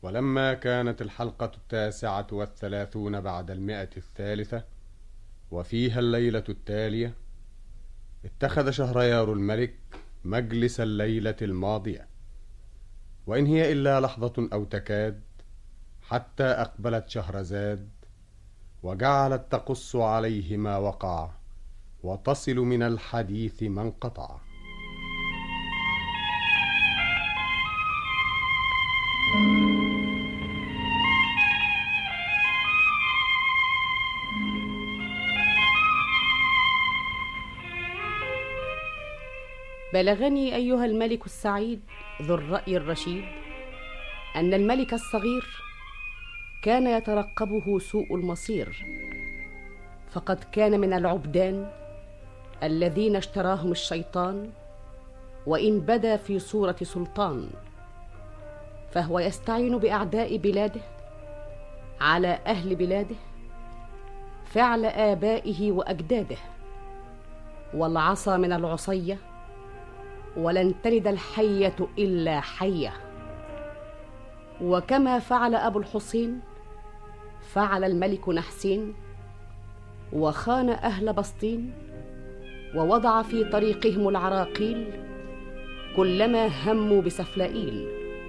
ولما كانت الحلقة 39 بعد 100 وفيها الليلة التالية، اتخذ شهريار الملك مجلس الليلة الماضية، وإن هي إلا لحظة أو تكاد، حتى أقبلت شهرزاد وجعلت تقص عليه ما وقع وتصل من الحديث ما انقطع. بلغني أيها الملك السعيد ذو الرأي الرشيد أن الملك الصغير كان يترقبه سوء المصير، فقد كان من العبدان الذين اشتراهم الشيطان، وإن بدا في صورة سلطان، فهو يستعين بأعداء بلاده على أهل بلاده فعل آبائه وأجداده، والعصا من العصية ولن تلد الحية إلا حية. وكما فعل أبو الحسين فعل الملك نحسين، وخان أهل بسطين ووضع في طريقهم العراقيل كلما هموا بسفلائيل،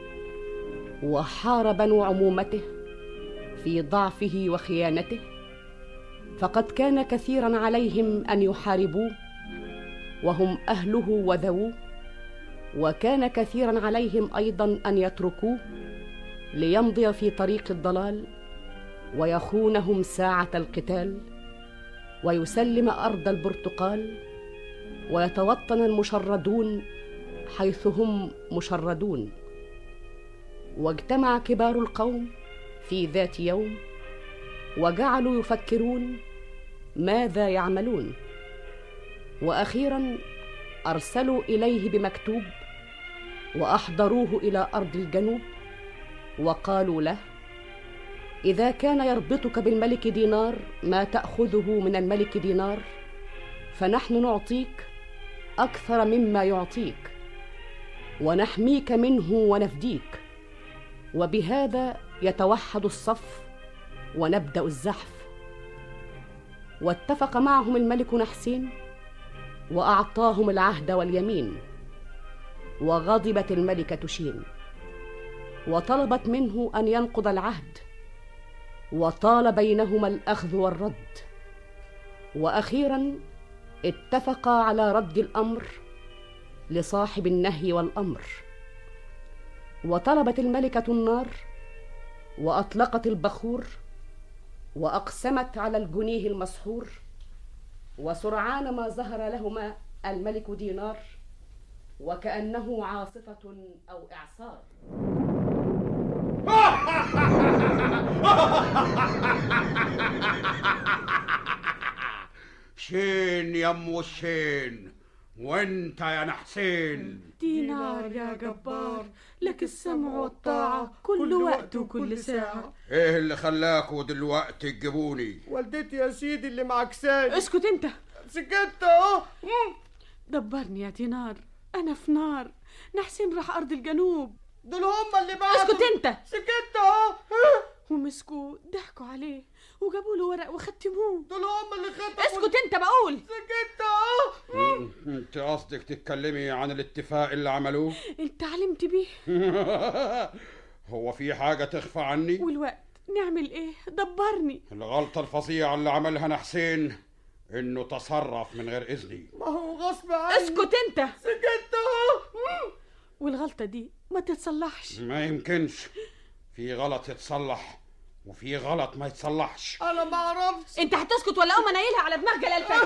وحار بنو عمومته في ضعفه وخيانته، فقد كان كثيرا عليهم أن يحاربوه وهم أهله وذووه، وكان كثيرا عليهم أيضا أن يتركوه ليمضي في طريق الضلال ويخونهم ساعة القتال، ويسلم أرض البرتقال ويتوطن المشردون حيث هم مشردون. واجتمع كبار القوم في ذات يوم وجعلوا يفكرون ماذا يعملون، وأخيرا أرسلوا إليه بمكتوب وأحضروه إلى أرض الجنوب، وقالوا له: إذا كان يربطك بالملك دينار ما تأخذه من الملك دينار، فنحن نعطيك أكثر مما يعطيك، ونحميك منه ونفديك، وبهذا يتوحد الصف ونبدأ الزحف. واتفق معهم الملك نحسين وأعطاهم العهد واليمين. وغضبت الملكة شين وطلبت منه أن ينقض العهد، وطال بينهما الأخذ والرد، وأخيرا اتفقا على رد الأمر لصاحب النهي والأمر. وطلبت الملكة النار وأطلقت البخور وأقسمت على الجنيه المسحور، وسرعان ما ظهر لهما الملك دينار وكأنه عاصفة أو إعصار. شين يم الشين، وانت يا نحسين. دينار يا جبار، لك السمع والطاعة كل وقت وكل ساعة. ايه اللي خلاكوا دلوقتي تجيبوني؟ والدتي يا سيدي اللي معكساني. اسكت انت. سكت اهو. دبرني يا دينار، انا في نار. نحسين راح ارض الجنوب، دول هم اللي بعتوا. اسكت انت. سكت اهو. ومسكوه ضحكوا عليه وجابوا له ورق وختموه. دول هم اللي ختموا. اسكت انت بقول. سكت اهو. انت قصدك تتكلمي عن الاتفاق اللي عملوه؟ انت علمت بيه. هو في حاجة تخفى عني؟ والوقت نعمل ايه؟ دبرني. الغلطة الفظيعة اللي عملها نحسين انه تصرف من غير اذني. ما هو غصب عني. اسكت انت. سكت اهو. والغلطة دي ما تتصلحش. ما يمكنش. في غلط يتصلح وفي غلط ما يتصلحش. انا ما اعرفش. انت هتسكت ولا اقوم انيلها على دماغ جلالتك؟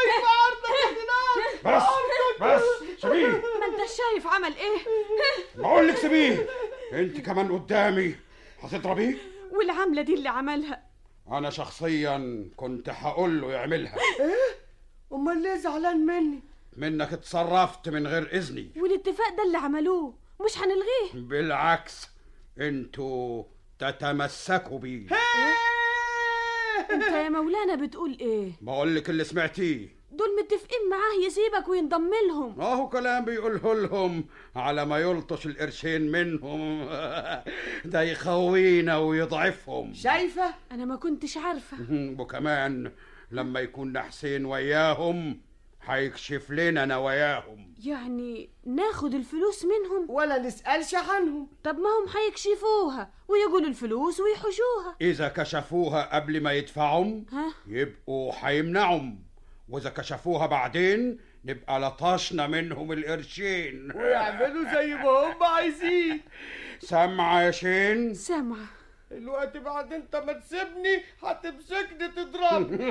بس سيبيه. ما انت شايف عمل ايه؟ بقول لك سيبيه. انت كمان قدامي هتضربيه. والعملة دي اللي عملها انا شخصيا كنت هقول له يعملها. ايه؟ امال ليه زعلان مني؟ منك اتصرفت من غير اذني. والاتفاق ده اللي عملوه مش هنلغيه. بالعكس، انتوا تتمسكوا بيه. انت يا مولانا بتقول ايه؟ بقول لك اللي سمعتيه. دول متفقين معاه يسيبك وينضم لهم. اهو كلام بيقوله لهم على ما يلطش القرشين منهم. ده يخوينا ويضعفهم. شايفة؟ انا ما كنتش عارفة. وكمان لما يكون حسين وياهم هيكشف لنا نواياهم. يعني ناخد الفلوس منهم ولا نسألش عنهم؟ طب ما هم هيكشفوها ويقولوا الفلوس ويحوشوها. إذا كشفوها قبل ما يدفعهم يبقوا هيمنعهم، وإذا كشفوها بعدين نبقى لطشنا منهم القرشين ويعملوا زي ما هم عايزين. سامعة يا شين؟ سامعة. الوقت بعد انت ما تسيبني هتمسكني تضربني.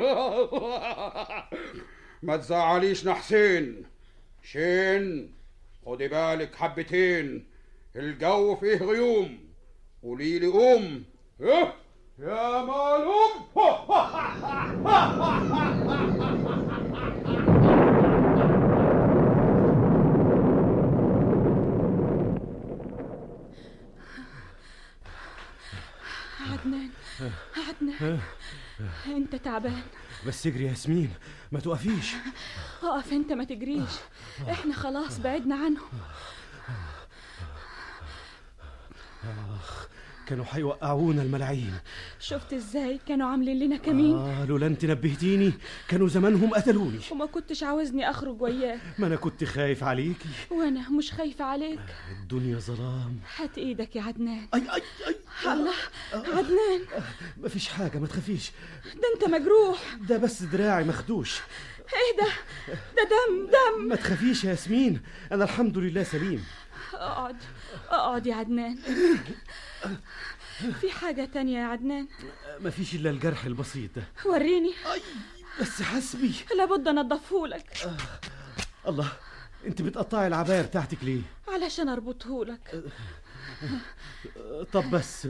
ما تزعليش حسين. شين خدي بالك حبتين، الجو فيه غيوم. قوليلي قوم. ايه يا معلوم. عدنان انت تعبان. بس اجري يا ياسمين، ما توقفيش. اقف انت، ما تجريش، احنا خلاص بعدنا عنهم. كانوا هيوقعونا الملاعين. شفت ازاي كانوا عاملين لنا كمين؟ لولا انت نبهتيني كانوا زمانهم قتلوني. وما كنتش عاوزني اخرج وياك. ما انا كنت خايف عليكي. وانا مش خايفة عليك. الدنيا ظلام. هات ايدك يا عدنان. اي اي اي الله. عدنان مفيش حاجة، ما تخافيش. ده انت مجروح. ده بس دراعي مخدوش. ايه ده؟ ده دم. ما تخافيش يا ياسمين، انا الحمد لله سليم. اقعد يا عدنان. في حاجة تانية يا عدنان؟ مفيش الا الجرح البسيط ده. وريني. بس حسبي. لابد انضفهولك. الله، انت بتقطعي العباية بتاعتك ليه؟ علشان اربطهولك. طب بس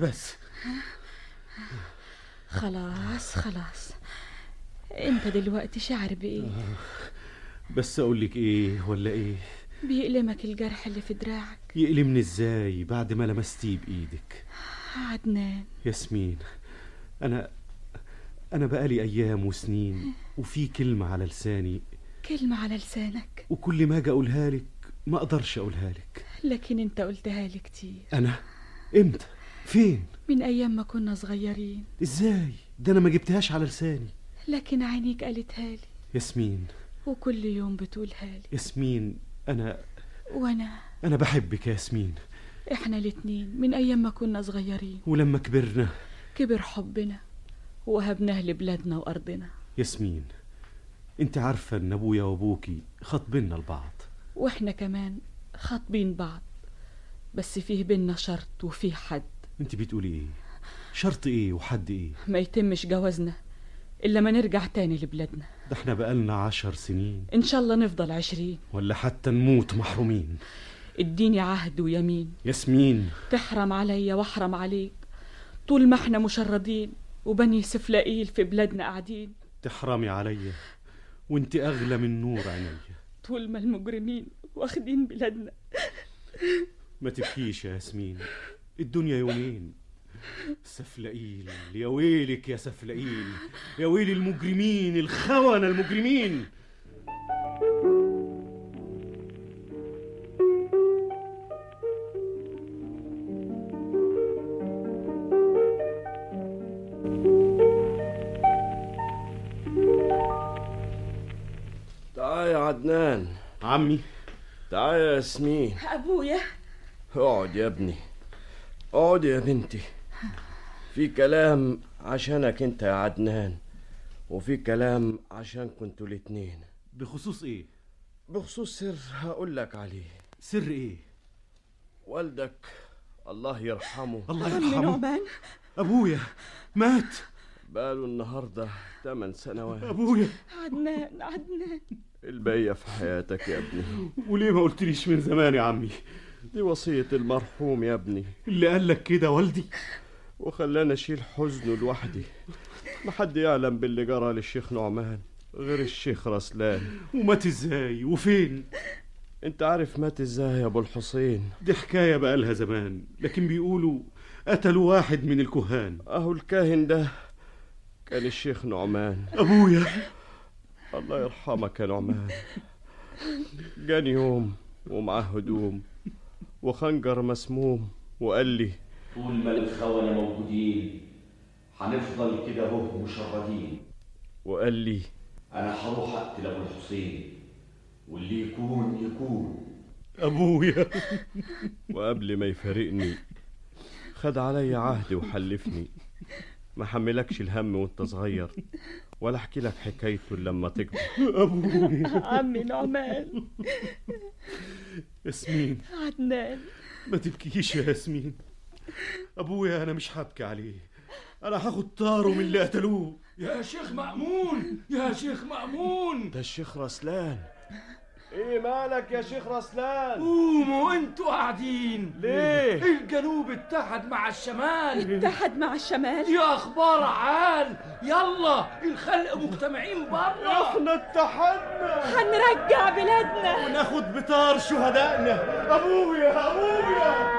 خلاص انت دلوقتي شعر بايه؟ بس اقولك ايه ولا ايه؟ بيألمك الجرح اللي في دراعك. يألمني ازاي بعد ما لمستيه بايدك؟ عدنان. ياسمين، انا بقالي ايام وسنين وفي كلمة على لساني. كلمة على لسانك؟ وكل ما اجي اقولها لك ما اقدرش اقولها لك. لكن انت قلتها لي كتير. انا؟ امتى؟ فين؟ من ايام ما كنا صغيرين. ازاي؟ ده انا ما جبتهاش على لساني. لكن عينيك قالتها لي. ياسمين، وكل يوم بتقولها لي. ياسمين، وانا بحبك يا ياسمين. احنا الاتنين من ايام ما كنا صغيرين، ولما كبرنا كبر حبنا وهبناه لبلادنا وارضنا. ياسمين، انت عارفة ان ابويا وابوكي خاطبيننا لبعض، واحنا كمان خاطبين بعض، بس فيه بينا شرط وفيه حد. انت بتقولي ايه؟ شرط ايه وحد ايه؟ ما يتمش جوازنا الا ما نرجع تاني لبلادنا. ده احنا بقالنا 10 سنين، ان شاء الله نفضل 20 ولا حتى نموت محرومين. اديني عهد ويمين ياسمين، تحرم عليا واحرم عليك طول ما احنا مشردين وبني سفلائيل في بلادنا قاعدين. تحرمي عليا وانت اغلى من نور عينيا طول ما المجرمين واخدين بلادنا. ما تبكيش يا ياسمين، الدنيا يومين. سفلائيل، يا ويلك يا سفلائيل، يا ويل المجرمين، الخونة المجرمين. تعال يا عدنان. عمي. تعال يا ياسمين. ابويا. اقعد يا ابني، اقعد يا بنتي. في كلام عشانك انت يا عدنان، وفي كلام عشان كنتوا الاتنين. بخصوص ايه؟ بخصوص سر هقول لك عليه. سر ايه؟ والدك الله يرحمه. الله يرحمه. نعمان ابويا مات بقاله النهارده 8 سنوات. ابويا. عدنان الباقية في حياتك يا ابني. وليه ما قلتليش من زمان يا عمي؟ دي وصية المرحوم يا ابني، اللي قالك كده والدي وخلانا اشيل حزنه لوحدي. ما حد يعلم باللي جرى للشيخ نعمان غير الشيخ رسلان. ومات ازاي وفين؟ انت عارف مات ازاي يا ابو الحسين؟ دي حكاية بقالها زمان، لكن بيقولوا قتلوا واحد من الكهان. اهو الكاهن ده كان الشيخ نعمان. ابويا الله يرحمك يا نعمان. جاني يوم ومعاه هدوم وخنجر مسموم وقال لي طول ما الخونة موجودين هنفضل كده اهو مشردين. وقال لي انا هروح اقتل ابو الحسين واللي يكون يكون أبويا. وقبل ما يفارقني خد علي عهد وحلفني ما حملكش الهم وانت صغير ولا احكي لك حكايته لما تكبر. عمي نعمان. ياسمين، عدنان، ما تبكيش يا ياسمين. أبويا أنا مش هبكي عليه، أنا هاخد طاره من اللي قتلوه. يا شيخ مأمون، يا شيخ مأمون. ده الشيخ رسلان. ايه مالك يا شيخ رسلان؟ قوموا انتوا قاعدين ليه؟ الجنوب اتحد مع الشمال. اتحد مع الشمال؟ دي اخبار عال. يلا الخلق مجتمعين بره. احنا اتحدنا، هنرجع بلادنا وناخد بطار شهدائنا. أبويا أبويا.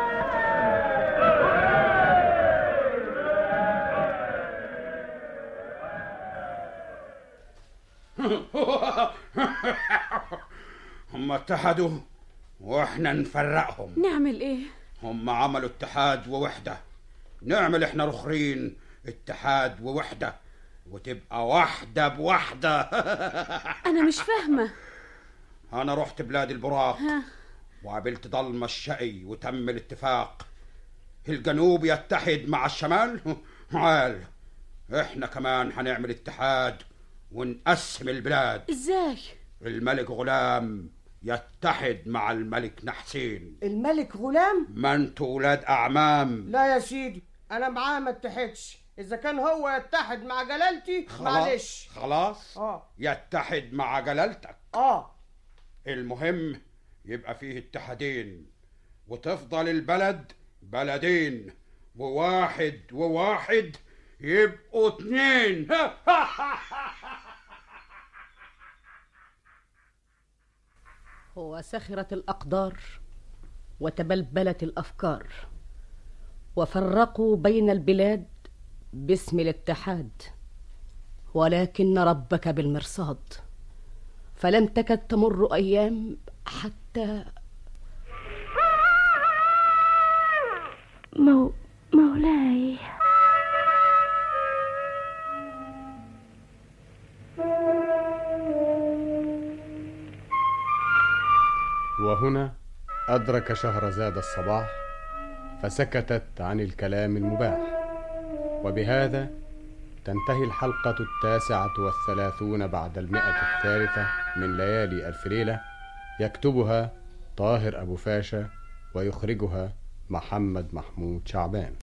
هم اتحدوا واحنا نفرقهم. نعمل ايه؟ هم عملوا اتحاد ووحدة، نعمل احنا الاخرين اتحاد ووحدة وتبقى واحدة بوحدة. انا مش فاهمة. انا رحت بلاد البراق وقابلت ضلمة الشقي وتم الاتفاق. الجنوب يتحد مع الشمال. عال احنا كمان هنعمل اتحاد ونقسم البلاد. ازاي؟ الملك غلام يتحد مع الملك نحسين. الملك غلام؟ ما انتوا ولاد اعمام. لا يا سيدي، انا معاه ما اتحدش. اذا كان هو يتحد مع جلالتي معلش. خلاص يتحد مع جلالتك. المهم يبقى فيه اتحادين وتفضل البلد بلدين، وواحد وواحد يبقوا 2. وسخرت الأقدار وتبلبلت الأفكار وفرقوا بين البلاد باسم الاتحاد، ولكن ربك بالمرصاد، فلم تكد تمر أيام حتى مولاي. وهنا أدرك شهرزاد الصباح فسكتت عن الكلام المباح. وبهذا تنتهي الحلقة 39 بعد 100 من ليالي ألف ليلة. يكتبها طاهر أبو فاشا ويخرجها محمد محمود شعبان.